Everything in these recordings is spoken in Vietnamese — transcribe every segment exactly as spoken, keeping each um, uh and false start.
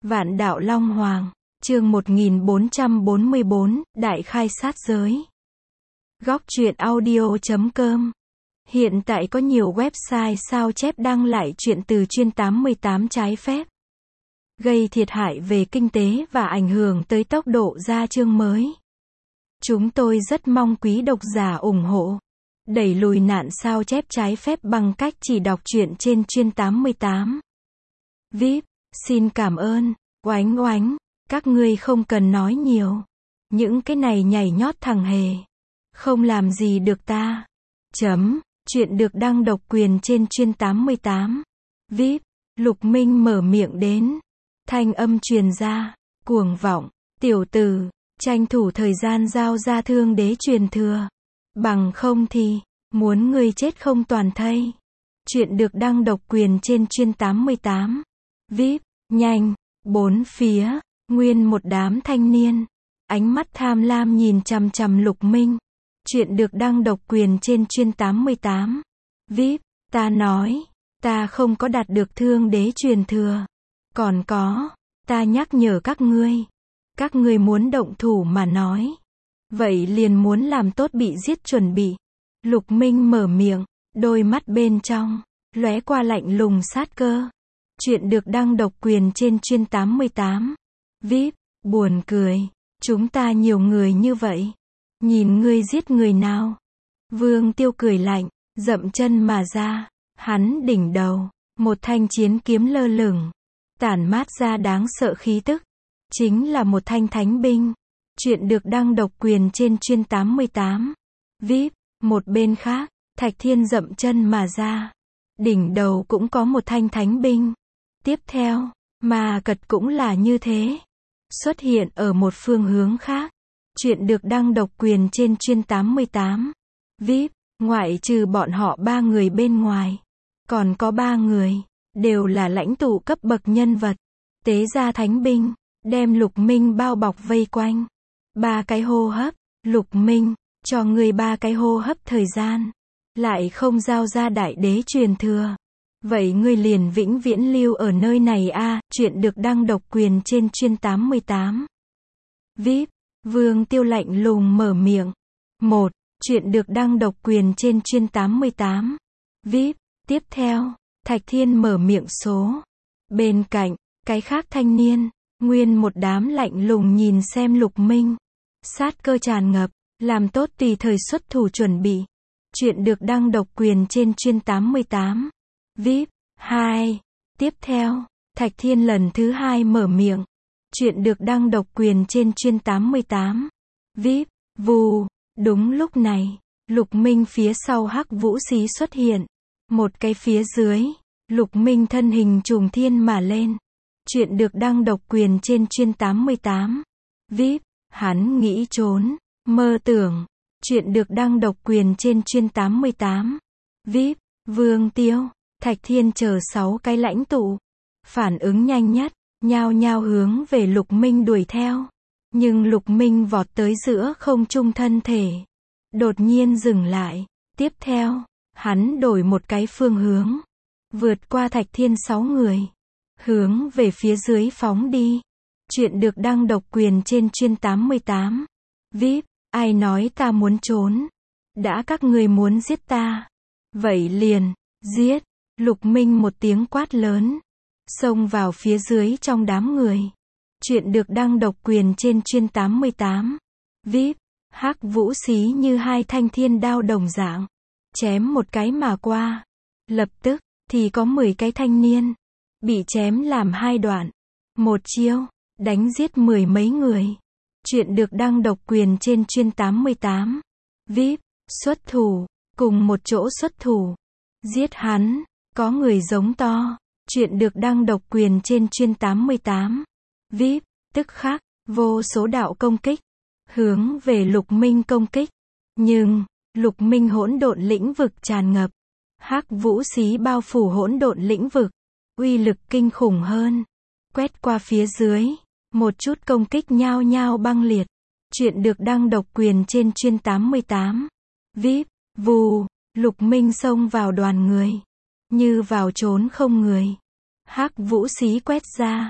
Vạn đạo Long Hoàng, chương một nghìn bốn trăm bốn mươi bốn, Đại khai sát giới. Góc truyện audio chấm com. Hiện tại có nhiều website sao chép đăng lại truyện từ chuyên tám mươi tám trái phép, gây thiệt hại về kinh tế và ảnh hưởng tới tốc độ ra chương mới. Chúng tôi rất mong quý độc giả ủng hộ, đẩy lùi nạn sao chép trái phép bằng cách chỉ đọc truyện trên chuyên tám mươi tám. vê i pê, xin cảm ơn. Oánh oánh, các ngươi không cần nói nhiều. Những cái này nhảy nhót thằng hề, không làm gì được ta. Chấm, chuyện được đăng độc quyền trên chuyên tám mươi tám. vê i pê, Lục Minh mở miệng đến. Thanh âm truyền ra, cuồng vọng, tiểu tử, tranh thủ thời gian giao ra thương đế truyền thừa. Bằng không thì, muốn ngươi chết không toàn thây. Chuyện được đăng độc quyền trên chuyên tám mươi tám. vê i pê, nhanh. Bốn phía, nguyên một đám thanh niên, ánh mắt tham lam nhìn chằm chằm Lục Minh. Chuyện được đăng độc quyền trên chuyên tám mươi tám. vê i pê, ta nói, ta không có đạt được thương đế truyền thừa. Còn có, ta nhắc nhở các ngươi, các ngươi muốn động thủ mà nói, vậy liền muốn làm tốt bị giết chuẩn bị. Lục Minh mở miệng, đôi mắt bên trong lóe qua lạnh lùng sát cơ. Chuyện được đăng độc quyền trên chuyên tám mươi tám. vê i pê, buồn cười, chúng ta nhiều người như vậy, nhìn ngươi giết người nào. Vương Tiêu cười lạnh, dậm chân mà ra, hắn đỉnh đầu, một thanh chiến kiếm lơ lửng, tản mát ra đáng sợ khí tức, chính là một thanh thánh binh. Chuyện được đăng độc quyền trên chuyên tám mươi tám. vê i pê, một bên khác, Thạch Thiên dậm chân mà ra, đỉnh đầu cũng có một thanh thánh binh. Tiếp theo, Ma Cật cũng là như thế, xuất hiện ở một phương hướng khác. Chuyện được đăng độc quyền trên chuyên tám mươi tám. vê i pê, ngoại trừ bọn họ ba người bên ngoài, còn có ba người, đều là lãnh tụ cấp bậc nhân vật. Tế ra thánh binh, đem Lục Minh bao bọc vây quanh. Ba cái hô hấp, Lục Minh, cho người ba cái hô hấp thời gian, lại không giao ra đại đế truyền thừa. Vậy ngươi liền vĩnh viễn lưu ở nơi này a. À, chuyện được đăng độc quyền trên chuyên tám mươi tám. vê i pê, Vương Tiêu lạnh lùng mở miệng. Một, chuyện được đăng độc quyền trên chuyên tám mươi tám. vê i pê, tiếp theo, Thạch Thiên mở miệng số. Bên cạnh, cái khác thanh niên, nguyên một đám lạnh lùng nhìn xem Lục Minh. Sát cơ tràn ngập, làm tốt tùy thời xuất thủ chuẩn bị. Chuyện được đăng độc quyền trên chuyên tám mươi tám. vê i pê, hai. Tiếp theo, Thạch Thiên lần thứ hai mở miệng. Chuyện được đăng độc quyền trên chuyên tám mươi tám. vê i pê, vù. Đúng lúc này, Lục Minh phía sau Hắc Vũ Xí xuất hiện. Một cái phía dưới, Lục Minh thân hình trùng thiên mà lên. Chuyện được đăng độc quyền trên chuyên tám mươi tám. vê i pê, hắn nghĩ trốn, mơ tưởng. Chuyện được đăng độc quyền trên chuyên tám mươi tám. vê i pê, Vương Tiêu, Thạch Thiên chờ sáu cái lãnh tụ, phản ứng nhanh nhất, nhao nhao hướng về Lục Minh đuổi theo. Nhưng Lục Minh vọt tới giữa không trung thân thể, đột nhiên dừng lại. Tiếp theo, hắn đổi một cái phương hướng, vượt qua Thạch Thiên sáu người, hướng về phía dưới phóng đi. Chuyện được đăng độc quyền trên chuyên tám mươi tám. vê i pê, ai nói ta muốn trốn? Đã các ngươi muốn giết ta, vậy liền giết. Lục Minh một tiếng quát lớn, xông vào phía dưới trong đám người. Chuyện được đăng độc quyền trên chuyên tám mươi tám. vê i pê, Hắc Vũ Xí như hai thanh thiên đao đồng dạng, chém một cái mà qua. Lập tức, thì có mười cái thanh niên, bị chém làm hai đoạn. Một chiêu, đánh giết mười mấy người. Chuyện được đăng độc quyền trên chuyên tám mươi tám. vê i pê, xuất thủ, cùng một chỗ xuất thủ. Giết hắn. Có người giống to. Chuyện được đăng độc quyền trên chuyên tám mươi tám. vê i pê, tức khắc, vô số đạo công kích, hướng về Lục Minh công kích. Nhưng, Lục Minh hỗn độn lĩnh vực tràn ngập. Hắc Vũ Xí bao phủ hỗn độn lĩnh vực, uy lực kinh khủng hơn. Quét qua phía dưới, một chút công kích nhao nhao băng liệt. Chuyện được đăng độc quyền trên chuyên tám mươi tám. vê i pê, vù, Lục Minh xông vào đoàn người, như vào trốn không người. Hắc Vũ Xí quét ra,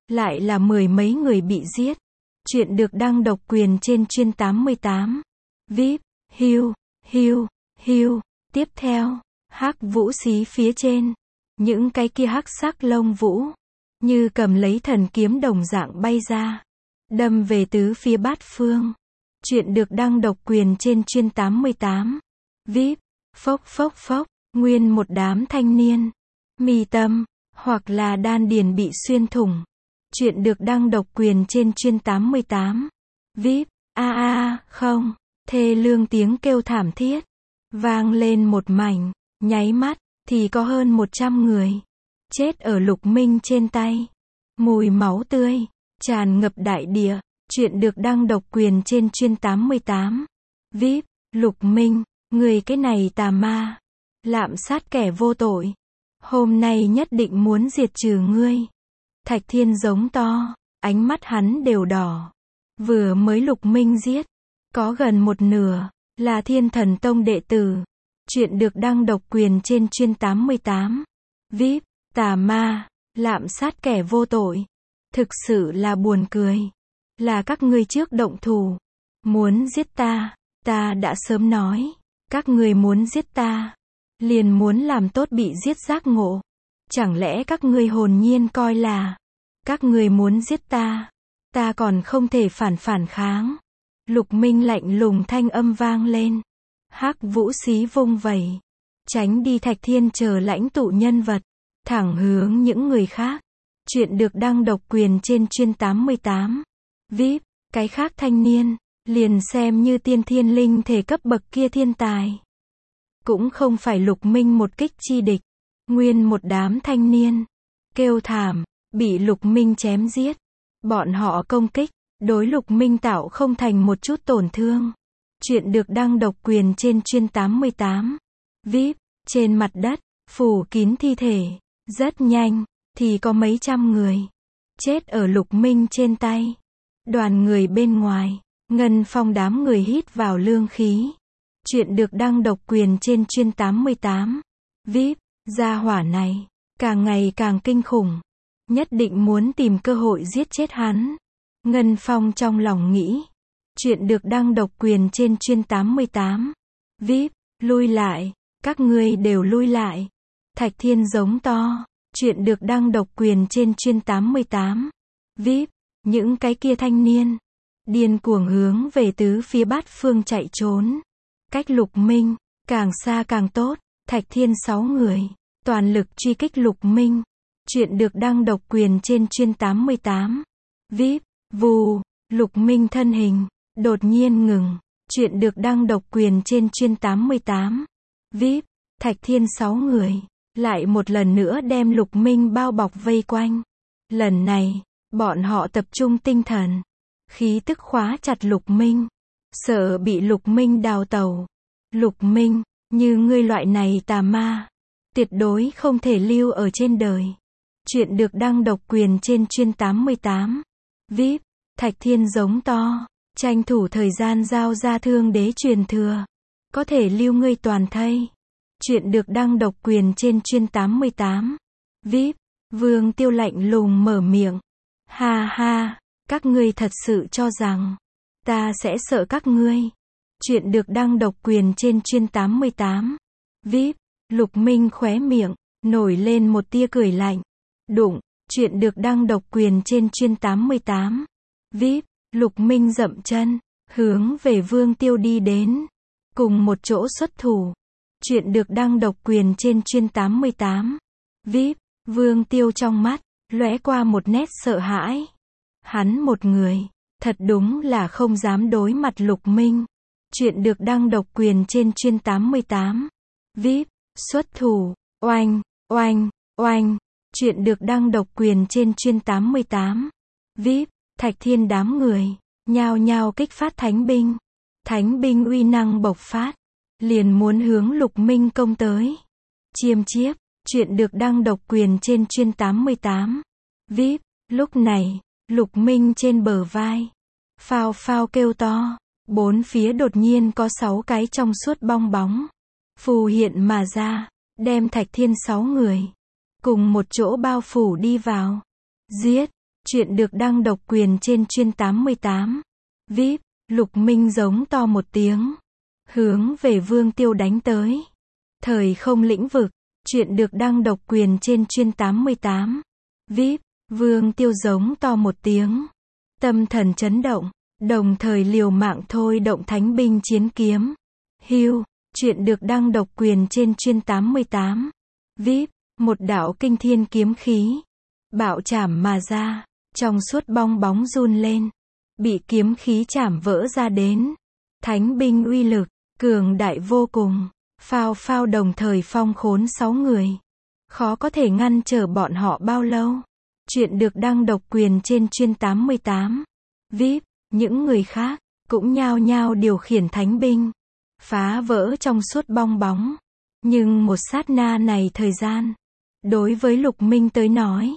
lại là mười mấy người bị giết. Chuyện được đăng độc quyền trên chuyên tám mươi tám. vê i pê, Hiu, Hiu, Hiu. Tiếp theo, hắc vũ xí phía trên. Những cái kia hắc sắc lông vũ, như cầm lấy thần kiếm đồng dạng bay ra, đâm về tứ phía bát phương. Chuyện được đăng độc quyền trên chuyên tám mươi tám. vê i pê, phốc phốc phốc, nguyên một đám thanh niên, mi tâm, hoặc là đan điền bị xuyên thủng. Chuyện được đăng độc quyền trên chuyên tám mươi tám. vê i pê, a a a, không, thê lương tiếng kêu thảm thiết, vang lên một mảnh, nháy mắt, thì có hơn một trăm người, chết ở Lục Minh trên tay. Mùi máu tươi, tràn ngập đại địa. Chuyện được đăng độc quyền trên chuyên tám mươi tám. vê i pê, Lục Minh, người cái này tà ma, lạm sát kẻ vô tội. Hôm nay nhất định muốn diệt trừ ngươi. Thạch Thiên giống to, ánh mắt hắn đều đỏ. Vừa mới Lục Minh giết, có gần một nửa, là Thiên Thần Tông đệ tử. Chuyện được đăng độc quyền trên chuyên tám mươi tám. vê i pê, tà ma, lạm sát kẻ vô tội. Thực sự là buồn cười. Là các ngươi trước động thủ. Muốn giết ta, ta đã sớm nói. Các ngươi muốn giết ta, liền muốn làm tốt bị giết giác ngộ. Chẳng lẽ các ngươi hồn nhiên coi là, các ngươi muốn giết ta, ta còn không thể phản phản kháng. Lục Minh lạnh lùng thanh âm vang lên. Hắc vũ xí vung vẩy, tránh đi Thạch Thiên chờ lãnh tụ nhân vật, thẳng hướng những người khác. Chuyện được đăng độc quyền trên chuyên tám mươi tám. vê i pê, cái khác thanh niên, liền xem như tiên thiên linh thể cấp bậc kia thiên tài, cũng không phải Lục Minh một kích chi địch. Nguyên một đám thanh niên, kêu thảm, bị Lục Minh chém giết. Bọn họ công kích, đối Lục Minh tạo không thành một chút tổn thương. Chuyện được đăng độc quyền trên chuyên tám mươi tám. vê i pê, trên mặt đất, phủ kín thi thể. Rất nhanh, thì có mấy trăm người, chết ở Lục Minh trên tay. Đoàn người bên ngoài, Ngân Phong đám người hít vào lương khí. Chuyện được đăng độc quyền trên chuyên tám mươi tám. vê i pê, gia hỏa này, càng ngày càng kinh khủng. Nhất định muốn tìm cơ hội giết chết hắn. Ngân Phong trong lòng nghĩ. Chuyện được đăng độc quyền trên chuyên tám mươi tám. vê i pê, lui lại, các ngươi đều lui lại. Thạch Thiên giống to. Chuyện được đăng độc quyền trên chuyên tám mươi tám. vê i pê, những cái kia thanh niên, điên cuồng hướng về tứ phía bát phương chạy trốn. Cách Lục Minh, càng xa càng tốt. Thạch Thiên sáu người, toàn lực truy kích Lục Minh. Chuyện được đăng độc quyền trên chuyên tám mươi tám. vê i pê, vù, Lục Minh thân hình, đột nhiên ngừng. Chuyện được đăng độc quyền trên chuyên tám mươi tám. vê i pê, Thạch Thiên sáu người, lại một lần nữa đem Lục Minh bao bọc vây quanh. Lần này, bọn họ tập trung tinh thần, khí tức khóa chặt Lục Minh, sợ bị Lục Minh đào tẩu. Lục Minh, như ngươi loại này tà ma, tuyệt đối không thể lưu ở trên đời. Chuyện được đăng độc quyền trên chuyên tám mươi tám. vê i pê, Thạch Thiên giống to, tranh thủ thời gian giao ra thương đế truyền thừa, có thể lưu ngươi toàn thây. Chuyện được đăng độc quyền trên chuyên tám mươi tám. vê i pê, Vương Tiêu lạnh lùng mở miệng. Ha ha, các ngươi thật sự cho rằng ta sẽ sợ các ngươi. Chuyện được đăng độc quyền trên chuyên tám mươi tám. vê i pê, Lục Minh khóe miệng, nổi lên một tia cười lạnh. Đụng, chuyện được đăng độc quyền trên chuyên tám mươi tám. vê i pê, Lục Minh dậm chân, hướng về Vương Tiêu đi đến. Cùng một chỗ xuất thủ. Chuyện được đăng độc quyền trên chuyên tám mươi tám. vê i pê, Vương Tiêu trong mắt, lóe qua một nét sợ hãi. Hắn một người, thật đúng là không dám đối mặt Lục Minh. Chuyện được đăng độc quyền trên chuyên tám mươi tám. vê i pê, xuất thủ, oanh, oanh, oanh. Chuyện được đăng độc quyền trên chuyên tám mươi tám. vê i pê, Thạch Thiên đám người, nhao nhao kích phát thánh binh. Thánh binh uy năng bộc phát, liền muốn hướng Lục Minh công tới. Chiêm chiếp, chuyện được đăng độc quyền trên chuyên tám mươi tám. vê i pê, lúc này, Lục Minh trên bờ vai, phao phao kêu to. Bốn phía đột nhiên có sáu cái trong suốt bong bóng phù hiện mà ra, đem Thạch Thiên sáu người cùng một chỗ bao phủ đi vào. Giết! Chuyện được đăng độc quyền trên chuyên tám mươi tám. vê i pê, Lục Minh giống to một tiếng. Hướng về Vương Tiêu đánh tới. Thời không lĩnh vực. Chuyện được đăng độc quyền trên chuyên tám mươi tám. vê i pê, Vương Tiêu giống to một tiếng. Tâm thần chấn động. Đồng thời liều mạng thôi động thánh binh chiến kiếm. Hưu. Chuyện được đăng độc quyền trên chuyên tám mươi tám. vê i pê, Một đạo kinh thiên kiếm khí. Bạo chảm mà ra. Trong suốt bong bóng run lên. Bị kiếm khí chảm vỡ ra đến. Thánh binh uy lực. Cường đại vô cùng. Phao phao đồng thời phong khốn sáu người. Khó có thể ngăn trở bọn họ bao lâu. Chuyện được đăng độc quyền trên chuyên tám mươi tám. vê i pê, Những người khác. Cũng nhao nhao điều khiển thánh binh. Phá vỡ trong suốt bong bóng. Nhưng một sát na này thời gian. Đối với Lục Minh tới nói.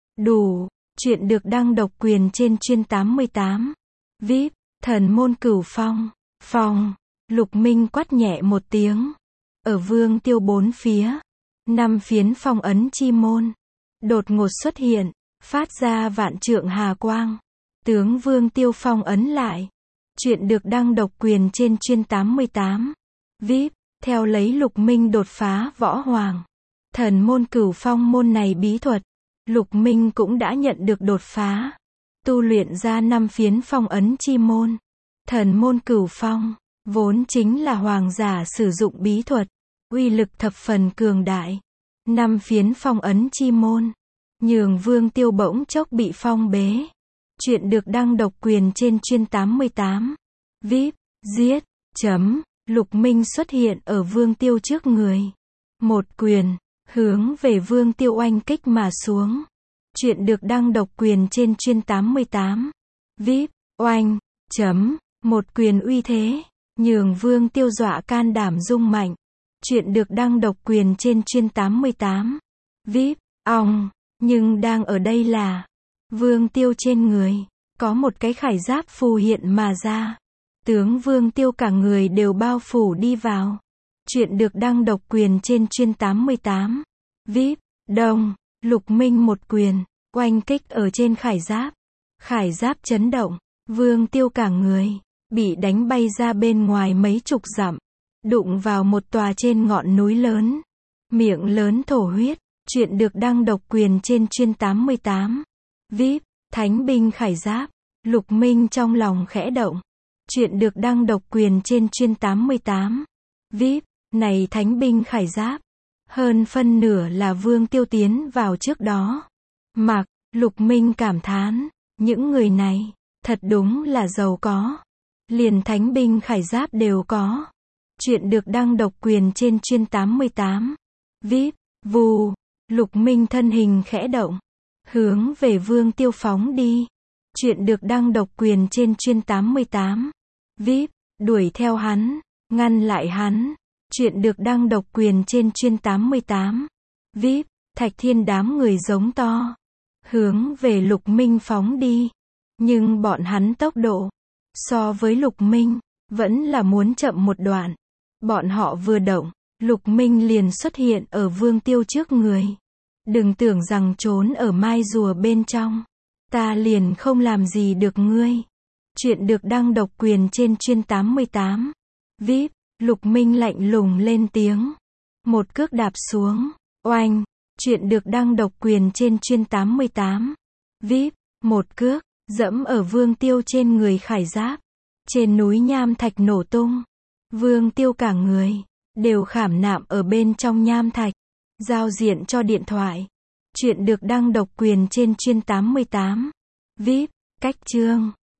Đủ. Chuyện được đăng độc quyền trên chuyên tám mươi tám. vê i pê, Thần môn cửu phong. Phong. Lục Minh quát nhẹ một tiếng. Ở Vương Tiêu bốn phía. Năm phiến phong ấn chi môn. Đột ngột xuất hiện. Phát ra vạn trượng hà quang. Tướng Vương Tiêu phong ấn lại. Chuyện được đăng độc quyền trên chuyên tám mươi tám. vê i pê, Theo lấy Lục Minh đột phá võ hoàng. Thần môn cửu phong môn này bí thuật. Lục Minh cũng đã nhận được đột phá. Tu luyện ra năm phiến phong ấn chi môn. Thần môn cửu phong. Vốn chính là hoàng giả sử dụng bí thuật. Uy lực thập phần cường đại. Năm phiến phong ấn chi môn. Nhường Vương Tiêu bỗng chốc bị phong bế. Chuyện được đăng độc quyền trên chuyên tám mươi tám. vê i pê, Giết. Chấm. Lục Minh xuất hiện ở Vương Tiêu trước người. Một quyền. Hướng về Vương Tiêu oanh kích mà xuống. Chuyện được đăng độc quyền trên chuyên tám mươi tám. vê i pê, Oanh. Chấm. Một quyền uy thế. Nhường Vương Tiêu dọa can đảm rung mạnh. Chuyện được đăng độc quyền trên chuyên tám mươi tám. vê i pê, Ong. Nhưng đang ở đây là. Vương Tiêu trên người. Có một cái khải giáp phù hiện mà ra. Tướng Vương Tiêu cả người đều bao phủ đi vào. Chuyện được đăng độc quyền trên chuyên tám mươi tám. vê i pê, Đông. Lục Minh một quyền. Oanh kích ở trên khải giáp. Khải giáp chấn động. Vương Tiêu cả người. Bị đánh bay ra bên ngoài mấy chục dặm. Đụng vào một tòa trên ngọn núi lớn. Miệng lớn thổ huyết. Chuyện được đăng độc quyền trên chuyên tám mươi tám. vê i pê, Thánh binh khải giáp. Lục Minh trong lòng khẽ động. Chuyện được đăng độc quyền trên chuyên tám mươi tám. vê i pê, Này thánh binh khải giáp. Hơn phân nửa là Vương Tiêu tiến vào trước đó. Mặc. Lục Minh cảm thán. Những người này. Thật đúng là giàu có. Liền thánh binh khải giáp đều có. Chuyện được đăng độc quyền trên chuyên tám mươi tám. vê i pê, Vù. Lục Minh thân hình khẽ động. Hướng về Vương Tiêu phóng đi. Chuyện được đăng độc quyền trên chuyên tám mươi tám. vê i pê, Đuổi theo hắn. Ngăn lại hắn. Chuyện được đăng độc quyền trên chuyên tám mươi tám. vê i pê, Thạch Thiên đám người giống to. Hướng về Lục Minh phóng đi. Nhưng bọn hắn tốc độ. So với Lục Minh. Vẫn là muốn chậm một đoạn. Bọn họ vừa động. Lục Minh liền xuất hiện ở Vương Tiêu trước người. Đừng tưởng rằng trốn ở mai rùa bên trong. Ta liền không làm gì được ngươi. Chuyện được đăng độc quyền trên chuyên tám mươi tám. vê i pê, Lục Minh lạnh lùng lên tiếng. Một cước đạp xuống. Oanh. Chuyện được đăng độc quyền trên chuyên tám mươi tám. vê i pê, Một cước. Dẫm ở Vương Tiêu trên người khải giáp. Trên núi nham thạch nổ tung. Vương Tiêu cả người. Đều khảm nạm ở bên trong nham thạch. Giao diện cho điện thoại. Chuyện được đăng độc quyền trên chuyên tám mươi tám. vê i pê, Cách chương.